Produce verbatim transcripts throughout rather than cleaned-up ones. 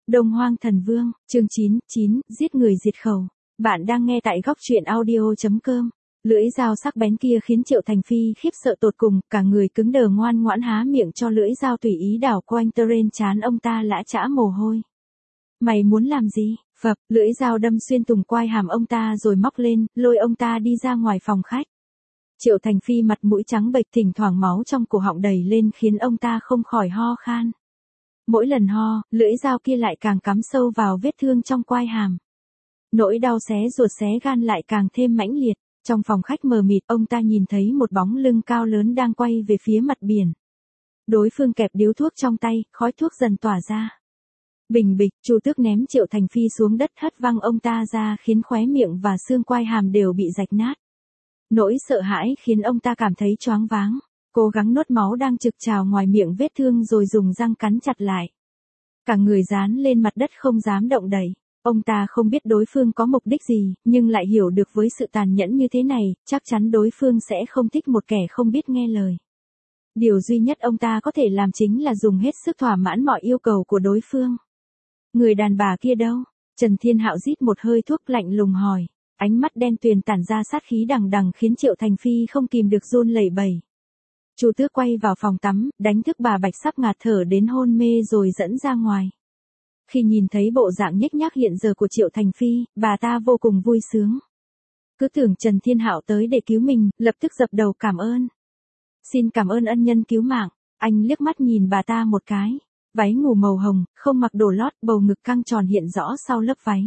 Đông Hoang Thần Vương, chương chín, chín, giết người diệt khẩu. Bạn đang nghe tại góc truyện audio chấm com. Lưỡi dao sắc bén kia khiến Triệu Thành Phi khiếp sợ tột cùng, cả người cứng đờ ngoan ngoãn há miệng cho lưỡi dao tùy ý đảo quanh tơ trên trán ông ta lã chã mồ hôi. Mày muốn làm gì? Phập, lưỡi dao đâm xuyên tùng quai hàm ông ta rồi móc lên, lôi ông ta đi ra ngoài phòng khách. Triệu Thành Phi mặt mũi trắng bệch, thỉnh thoảng máu trong cổ họng đầy lên khiến ông ta không khỏi ho khan. Mỗi lần ho, lưỡi dao kia lại càng cắm sâu vào vết thương trong quai hàm. Nỗi đau xé ruột xé gan lại càng thêm mãnh liệt. Trong phòng khách mờ mịt, ông ta nhìn thấy một bóng lưng cao lớn đang quay về phía mặt biển. Đối phương kẹp điếu thuốc trong tay, khói thuốc dần tỏa ra. Bình bịch, Chu Tước ném Triệu Thành Phi xuống đất, hất văng ông ta ra khiến khóe miệng và xương quai hàm đều bị rạch nát. Nỗi sợ hãi khiến ông ta cảm thấy choáng váng. Cố gắng nuốt máu đang trực trào ngoài miệng vết thương rồi dùng răng cắn chặt lại. Cả người dán lên mặt đất không dám động đậy. Ông ta không biết đối phương có mục đích gì, nhưng lại hiểu được với sự tàn nhẫn như thế này, chắc chắn đối phương sẽ không thích một kẻ không biết nghe lời. Điều duy nhất ông ta có thể làm chính là dùng hết sức thỏa mãn mọi yêu cầu của đối phương. Người đàn bà kia đâu? Trần Thiên Hạo rít một hơi thuốc lạnh lùng hỏi. Ánh mắt đen tuyền tản ra sát khí đằng đằng khiến Triệu Thành Phi không kìm được run lẩy bẩy. Chu Tước quay vào phòng tắm, đánh thức bà Bạch sắp ngạt thở đến hôn mê rồi dẫn ra ngoài. Khi nhìn thấy bộ dạng nhếch nhác hiện giờ của Triệu Thành Phi, bà ta vô cùng vui sướng. Cứ tưởng Trần Thiên Hạo tới để cứu mình, lập tức dập đầu cảm ơn. Xin cảm ơn ân nhân cứu mạng. Anh liếc mắt nhìn bà ta một cái. Váy ngủ màu hồng, không mặc đồ lót, bầu ngực căng tròn hiện rõ sau lớp váy.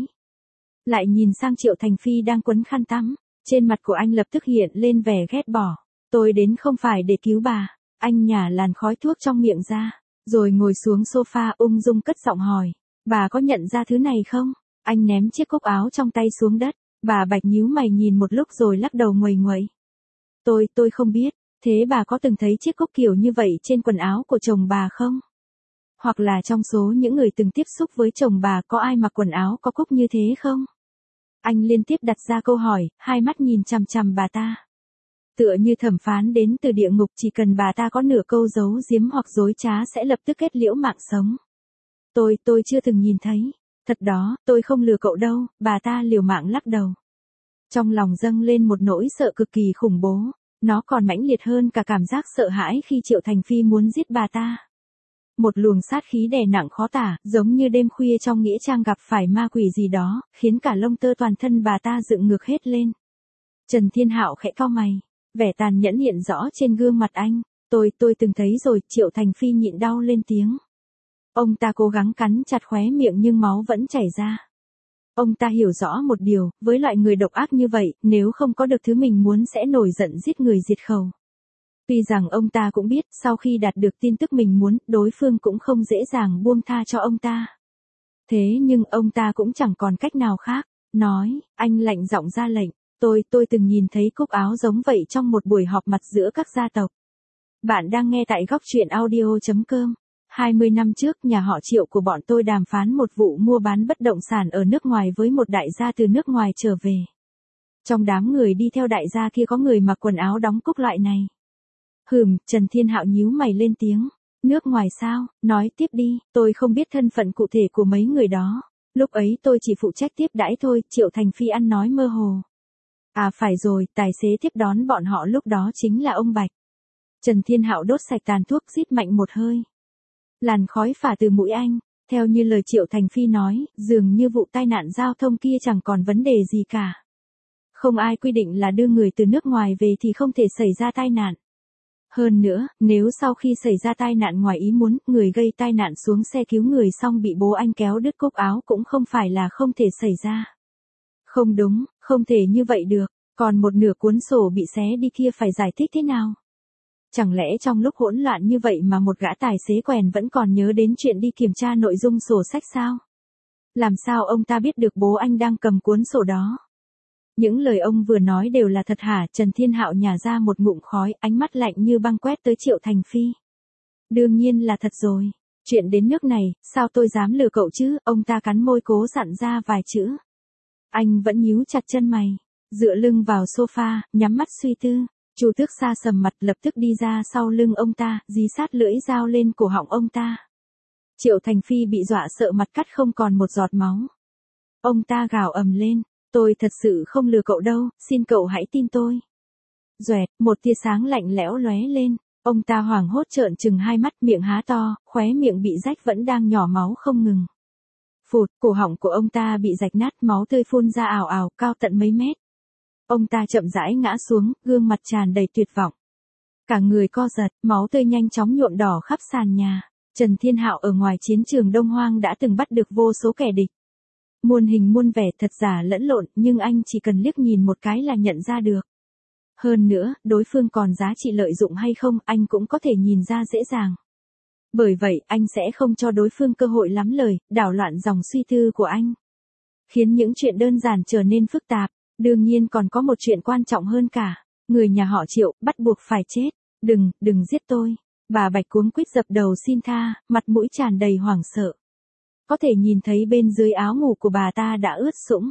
Lại nhìn sang Triệu Thành Phi đang quấn khăn tắm. Trên mặt của anh lập tức hiện lên vẻ ghét bỏ. Tôi đến không phải để cứu bà. Anh nhả làn khói thuốc trong miệng ra, rồi ngồi xuống sofa ung dung cất giọng hỏi. Bà có nhận ra thứ này không? Anh ném chiếc cúc áo trong tay xuống đất. Bà Bạch nhíu mày nhìn một lúc rồi lắc đầu nguầy nguậy. Tôi, tôi không biết. Thế bà có từng thấy chiếc cúc kiểu như vậy trên quần áo của chồng bà không? Hoặc là trong số những người từng tiếp xúc với chồng bà có ai mặc quần áo có cúc như thế không? Anh liên tiếp đặt ra câu hỏi, hai mắt nhìn chằm chằm bà ta. Tựa như thẩm phán đến từ địa ngục, chỉ cần bà ta có nửa câu giấu giếm hoặc dối trá sẽ lập tức kết liễu mạng sống. Tôi, tôi chưa từng nhìn thấy. Thật đó, tôi không lừa cậu đâu, bà ta liều mạng lắc đầu. Trong lòng dâng lên một nỗi sợ cực kỳ khủng bố. Nó còn mãnh liệt hơn cả cảm giác sợ hãi khi Triệu Thành Phi muốn giết bà ta. Một luồng sát khí đè nặng khó tả, giống như đêm khuya trong nghĩa trang gặp phải ma quỷ gì đó, khiến cả lông tơ toàn thân bà ta dựng ngược hết lên. Trần Thiên Hạo khẽ cau mày. Vẻ tàn nhẫn hiện rõ trên gương mặt anh. Tôi, tôi từng thấy rồi. Triệu Thành Phi nhịn đau lên tiếng. Ông ta cố gắng cắn chặt khóe miệng nhưng máu vẫn chảy ra. Ông ta hiểu rõ một điều, với loại người độc ác như vậy, nếu không có được thứ mình muốn sẽ nổi giận giết người diệt khẩu. Tuy rằng ông ta cũng biết, sau khi đạt được tin tức mình muốn, đối phương cũng không dễ dàng buông tha cho ông ta. Thế nhưng ông ta cũng chẳng còn cách nào khác. Nói, anh lạnh giọng ra lệnh. Tôi, tôi từng nhìn thấy cúc áo giống vậy trong một buổi họp mặt giữa các gia tộc. Bạn đang nghe tại góc truyện audio chấm com. hai mươi năm trước, nhà họ Triệu của bọn tôi đàm phán một vụ mua bán bất động sản ở nước ngoài với một đại gia từ nước ngoài trở về. Trong đám người đi theo đại gia kia có người mặc quần áo đóng cúc loại này. Hừm, Trần Thiên Hạo nhíu mày lên tiếng. Nước ngoài sao? Nói tiếp đi, tôi không biết thân phận cụ thể của mấy người đó. Lúc ấy tôi chỉ phụ trách tiếp đãi thôi. Triệu Thành Phi ăn nói mơ hồ. À phải rồi, tài xế tiếp đón bọn họ lúc đó chính là ông Bạch. Trần Thiên Hạo đốt sạch tàn thuốc, rít mạnh một hơi. Làn khói phả từ mũi anh. Theo như lời Triệu Thành Phi nói, dường như vụ tai nạn giao thông kia chẳng còn vấn đề gì cả. Không ai quy định là đưa người từ nước ngoài về thì không thể xảy ra tai nạn. Hơn nữa, nếu sau khi xảy ra tai nạn ngoài ý muốn, người gây tai nạn xuống xe cứu người xong bị bố anh kéo đứt cúc áo cũng không phải là không thể xảy ra. Không đúng, không thể như vậy được. Còn một nửa cuốn sổ bị xé đi kia phải giải thích thế nào? Chẳng lẽ trong lúc hỗn loạn như vậy mà một gã tài xế quèn vẫn còn nhớ đến chuyện đi kiểm tra nội dung sổ sách sao? Làm sao ông ta biết được bố anh đang cầm cuốn sổ đó? Những lời ông vừa nói đều là thật hả? Trần Thiên Hạo nhả ra một ngụm khói, ánh mắt lạnh như băng quét tới Triệu Thành Phi. Đương nhiên là thật rồi. Chuyện đến nước này, sao tôi dám lừa cậu chứ? Ông ta cắn môi cố dặn ra vài chữ. Anh vẫn nhíu chặt chân mày, dựa lưng vào sofa, nhắm mắt suy tư. Chu Tước xa sầm mặt lập tức đi ra sau lưng ông ta, dí sát lưỡi dao lên cổ họng ông ta. Triệu Thành Phi bị dọa sợ mặt cắt không còn một giọt máu. Ông ta gào ầm lên, tôi thật sự không lừa cậu đâu, xin cậu hãy tin tôi. Doẹt, một tia sáng lạnh lẽo lóe lên, ông ta hoảng hốt trợn trừng hai mắt, miệng há to, khóe miệng bị rách vẫn đang nhỏ máu không ngừng. Phụt, cổ họng của ông ta bị rạch nát, máu tươi phun ra ào ào, cao tận mấy mét. Ông ta chậm rãi ngã xuống, gương mặt tràn đầy tuyệt vọng. Cả người co giật, máu tươi nhanh chóng nhuộm đỏ khắp sàn nhà. Trần Thiên Hạo ở ngoài chiến trường Đông Hoang đã từng bắt được vô số kẻ địch. Muôn hình muôn vẻ, thật giả lẫn lộn, nhưng anh chỉ cần liếc nhìn một cái là nhận ra được. Hơn nữa, đối phương còn giá trị lợi dụng hay không, anh cũng có thể nhìn ra dễ dàng. Bởi vậy, anh sẽ không cho đối phương cơ hội lắm lời, đảo loạn dòng suy tư của anh. Khiến những chuyện đơn giản trở nên phức tạp. Đương nhiên còn có một chuyện quan trọng hơn cả. Người nhà họ Triệu, bắt buộc phải chết. Đừng, đừng giết tôi. Bà Bạch cuống quýt dập đầu xin tha, mặt mũi tràn đầy hoảng sợ. Có thể nhìn thấy bên dưới áo ngủ của bà ta đã ướt sũng.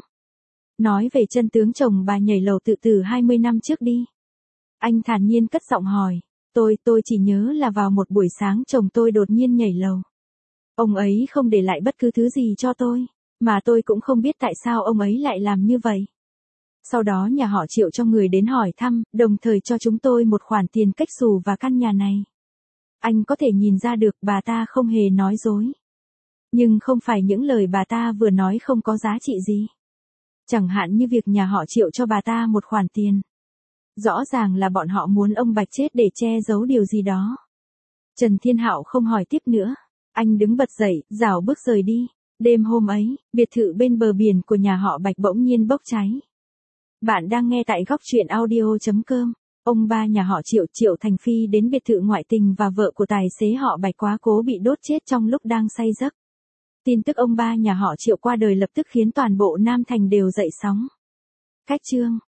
Nói về chân tướng chồng bà nhảy lầu tự tử hai mươi năm trước đi. Anh thản nhiên cất giọng hỏi. Tôi, tôi chỉ nhớ là vào một buổi sáng chồng tôi đột nhiên nhảy lầu. Ông ấy không để lại bất cứ thứ gì cho tôi. Mà tôi cũng không biết tại sao ông ấy lại làm như vậy. Sau đó nhà họ Triệu cho người đến hỏi thăm, đồng thời cho chúng tôi một khoản tiền cách xù và căn nhà này. Anh có thể nhìn ra được bà ta không hề nói dối. Nhưng không phải những lời bà ta vừa nói không có giá trị gì. Chẳng hạn như việc nhà họ Triệu cho bà ta một khoản tiền. Rõ ràng là bọn họ muốn ông Bạch chết để che giấu điều gì đó. Trần Thiên Hạo không hỏi tiếp nữa. Anh đứng bật dậy, rảo bước rời đi. Đêm hôm ấy, biệt thự bên bờ biển của nhà họ Bạch bỗng nhiên bốc cháy. Bạn đang nghe tại góc truyện audio chấm com. Ông ba nhà họ Triệu, Triệu Thành Phi đến biệt thự ngoại tình và vợ của tài xế họ Bạch quá cố bị đốt chết trong lúc đang say giấc. Tin tức ông ba nhà họ Triệu qua đời lập tức khiến toàn bộ Nam Thành đều dậy sóng. Cách chương